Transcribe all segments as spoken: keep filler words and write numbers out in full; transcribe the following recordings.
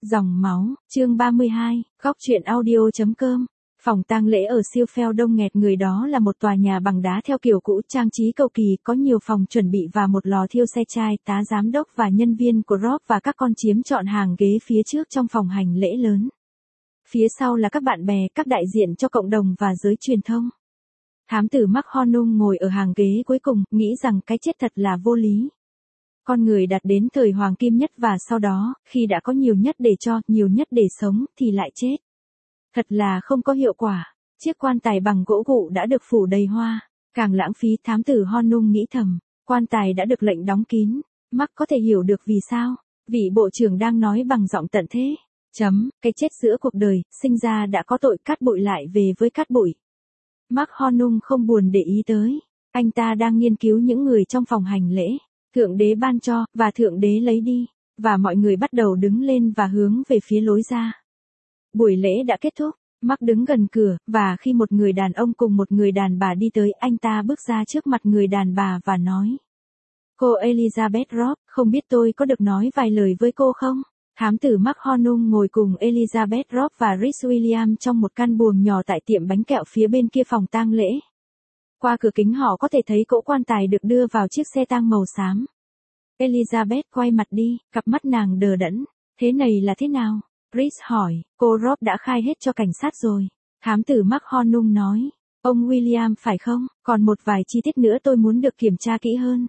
Dòng máu, chương ba mươi hai, góc truyện audio.com. Phòng tang lễ ở Seafield đông nghẹt người, đó là một tòa nhà bằng đá theo kiểu cũ, trang trí cầu kỳ, có nhiều phòng chuẩn bị và một lò thiêu xe chai. Tá giám đốc và nhân viên của Rob và các con chiếm trọn hàng ghế phía trước trong phòng hành lễ lớn. Phía sau là các bạn bè, các đại diện cho cộng đồng và giới truyền thông. Thám tử Mark Hornung ngồi ở hàng ghế cuối cùng, nghĩ rằng cái chết thật là vô lý. Con người đạt đến thời hoàng kim nhất và sau đó, khi đã có nhiều nhất để cho, nhiều nhất để sống, thì lại chết. Thật là không có hiệu quả. Chiếc quan tài bằng gỗ gụ đã được phủ đầy hoa. Càng lãng phí, thám tử Hornung nghĩ thầm. Quan tài đã được lệnh đóng kín. Mark có thể hiểu được vì sao. Vị bộ trưởng đang nói bằng giọng tận thế. Chấm, cái chết giữa cuộc đời, sinh ra đã có tội, cát bụi lại về với cát bụi. Mark Hornung không buồn để ý tới. Anh ta đang nghiên cứu những người trong phòng hành lễ. Thượng đế ban cho, và thượng đế lấy đi. Và mọi người bắt đầu đứng lên và hướng về phía lối ra. Buổi lễ đã kết thúc. Mark đứng gần cửa, và khi một người đàn ông cùng một người đàn bà đi tới, anh ta bước ra trước mặt người đàn bà và nói. Cô Elizabeth Robb, không biết tôi có được nói vài lời với cô không? Thám tử Mark Hornung ngồi cùng Elizabeth Robb và Rhys Williams trong một căn buồng nhỏ tại tiệm bánh kẹo phía bên kia phòng tang lễ. Qua cửa kính họ có thể thấy cỗ quan tài được đưa vào chiếc xe tang màu xám. Elizabeth quay mặt đi, cặp mắt nàng đờ đẫn. Thế này là thế nào? Rhys hỏi. Cô Robb đã khai hết cho cảnh sát rồi. Thám tử Mark Hornung nói. Ông William phải không? Còn một vài chi tiết nữa tôi muốn được kiểm tra kỹ hơn.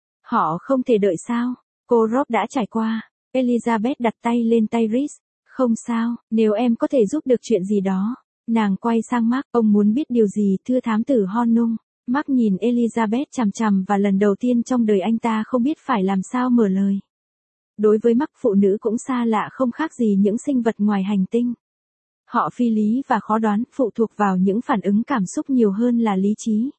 Họ không thể đợi sao? Cô Robb đã trải qua. Elizabeth đặt tay lên tay Rhys. Không sao, nếu em có thể giúp được chuyện gì đó. Nàng quay sang Mark, ông muốn biết điều gì thưa thám tử Hornung? Mark nhìn Elizabeth chằm chằm và lần đầu tiên trong đời anh ta không biết phải làm sao mở lời. Đối với Mark, phụ nữ cũng xa lạ không khác gì những sinh vật ngoài hành tinh. Họ phi lý và khó đoán, phụ thuộc vào những phản ứng cảm xúc nhiều hơn là lý trí.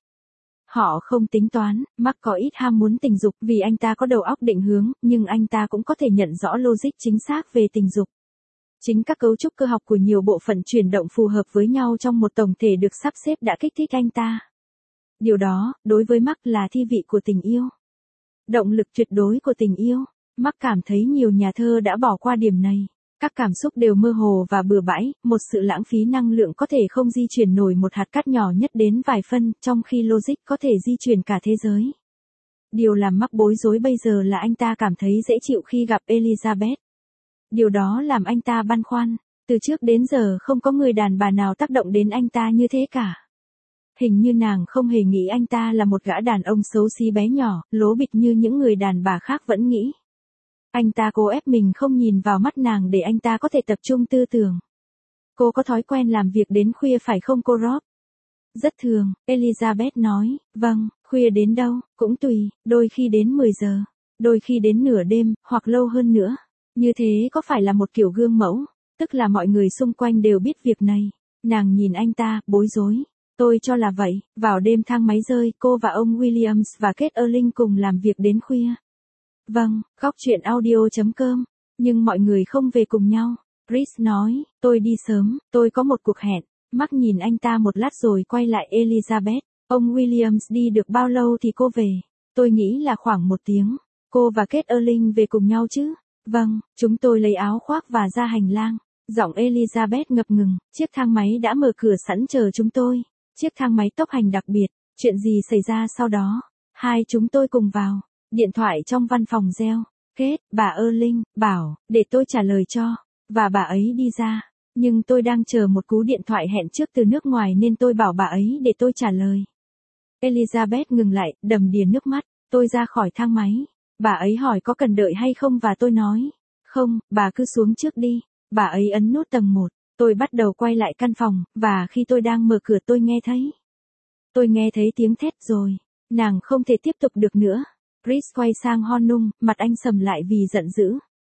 Họ không tính toán. Mark có ít ham muốn tình dục vì anh ta có đầu óc định hướng, nhưng anh ta cũng có thể nhận rõ logic chính xác về tình dục. Chính các cấu trúc cơ học của nhiều bộ phận chuyển động phù hợp với nhau trong một tổng thể được sắp xếp đã kích thích anh ta. Điều đó, đối với Mark là thi vị của tình yêu. Động lực tuyệt đối của tình yêu. Mark cảm thấy nhiều nhà thơ đã bỏ qua điểm này. Các cảm xúc đều mơ hồ và bừa bãi, một sự lãng phí năng lượng có thể không di chuyển nổi một hạt cát nhỏ nhất đến vài phân, trong khi logic có thể di chuyển cả thế giới. Điều làm Mark bối rối bây giờ là anh ta cảm thấy dễ chịu khi gặp Elizabeth. Điều đó làm anh ta băn khoăn. Từ trước đến giờ không có người đàn bà nào tác động đến anh ta như thế cả. Hình như nàng không hề nghĩ anh ta là một gã đàn ông xấu xí bé nhỏ, lố bịch như những người đàn bà khác vẫn nghĩ. Anh ta cố ép mình không nhìn vào mắt nàng để anh ta có thể tập trung tư tưởng. Cô có thói quen làm việc đến khuya phải không cô Robb? Rất thường, Elizabeth nói. Vâng, khuya đến đâu, cũng tùy, đôi khi đến mười giờ, đôi khi đến nửa đêm, hoặc lâu hơn nữa. Như thế có phải là một kiểu gương mẫu, tức là mọi người xung quanh đều biết việc này. Nàng nhìn anh ta, bối rối. Tôi cho là vậy, vào đêm thang máy rơi, cô và ông Williams và Kate Erling cùng làm việc đến khuya. Vâng, góc truyện audio.com, nhưng mọi người không về cùng nhau. Rhys nói, tôi đi sớm, tôi có một cuộc hẹn. Mark nhìn anh ta một lát rồi quay lại Elizabeth. Ông Williams đi được bao lâu thì cô về? Tôi nghĩ là khoảng một tiếng. Cô và Kate Erling về cùng nhau chứ? Vâng, chúng tôi lấy áo khoác và ra hành lang. Giọng Elizabeth ngập ngừng, chiếc thang máy đã mở cửa sẵn chờ chúng tôi. Chiếc thang máy tốc hành đặc biệt. Chuyện gì xảy ra sau đó? Hai chúng tôi cùng vào. Điện thoại trong văn phòng reo. Kate, bà Erling, bảo, để tôi trả lời cho. Và bà ấy đi ra. Nhưng tôi đang chờ một cú điện thoại hẹn trước từ nước ngoài nên tôi bảo bà ấy để tôi trả lời. Elizabeth ngừng lại, đầm đìa nước mắt. Tôi ra khỏi thang máy. Bà ấy hỏi có cần đợi hay không và tôi nói. Không, bà cứ xuống trước đi. Bà ấy ấn nút tầng một. Tôi bắt đầu quay lại căn phòng, và khi tôi đang mở cửa tôi nghe thấy. Tôi nghe thấy tiếng thét rồi. Nàng không thể tiếp tục được nữa. Rhys quay sang Hornung, mặt anh sầm lại vì giận dữ.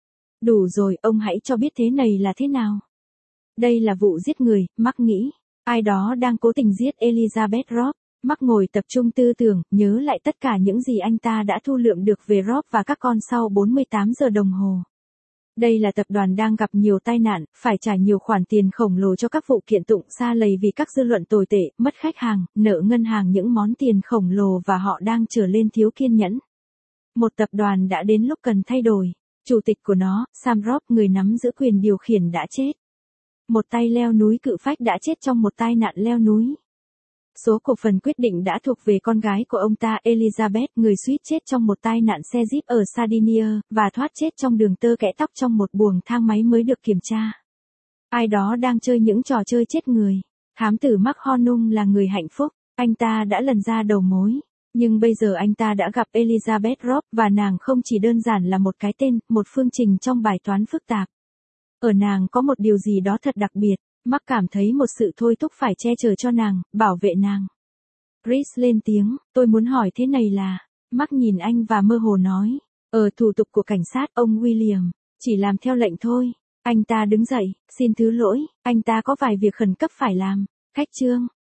Đủ rồi, ông hãy cho biết thế này là thế nào. Đây là vụ giết người, Mark nghĩ. Ai đó đang cố tình giết Elizabeth Robb. Mark ngồi tập trung tư tưởng, nhớ lại tất cả những gì anh ta đã thu lượm được về Robb và các con sau bốn mươi tám giờ đồng hồ. Đây là tập đoàn đang gặp nhiều tai nạn, phải trả nhiều khoản tiền khổng lồ cho các vụ kiện tụng xa lầy vì các dư luận tồi tệ, mất khách hàng, nợ ngân hàng những món tiền khổng lồ và họ đang trở lên thiếu kiên nhẫn. Một tập đoàn đã đến lúc cần thay đổi. Chủ tịch của nó, Sam Robb, người nắm giữ quyền điều khiển đã chết. Một tay leo núi cự phách đã chết trong một tai nạn leo núi. Số cổ phần quyết định đã thuộc về con gái của ông ta, Elizabeth, người suýt chết trong một tai nạn xe Jeep ở Sardinia, và thoát chết trong đường tơ kẽ tóc trong một buồng thang máy mới được kiểm tra. Ai đó đang chơi những trò chơi chết người. Thám tử Mark Hornung là người hạnh phúc, anh ta đã lần ra đầu mối. Nhưng bây giờ anh ta đã gặp Elizabeth Robb, và nàng không chỉ đơn giản là một cái tên, một phương trình trong bài toán phức tạp. Ở nàng có một điều gì đó thật đặc biệt. Mark cảm thấy một sự thôi thúc phải che chở cho nàng, bảo vệ nàng. Chris lên tiếng, tôi muốn hỏi thế này là, Mark nhìn anh và mơ hồ nói, ở thủ tục của cảnh sát, ông William, chỉ làm theo lệnh thôi. Anh ta đứng dậy, xin thứ lỗi, anh ta có vài việc khẩn cấp phải làm. Khách trương,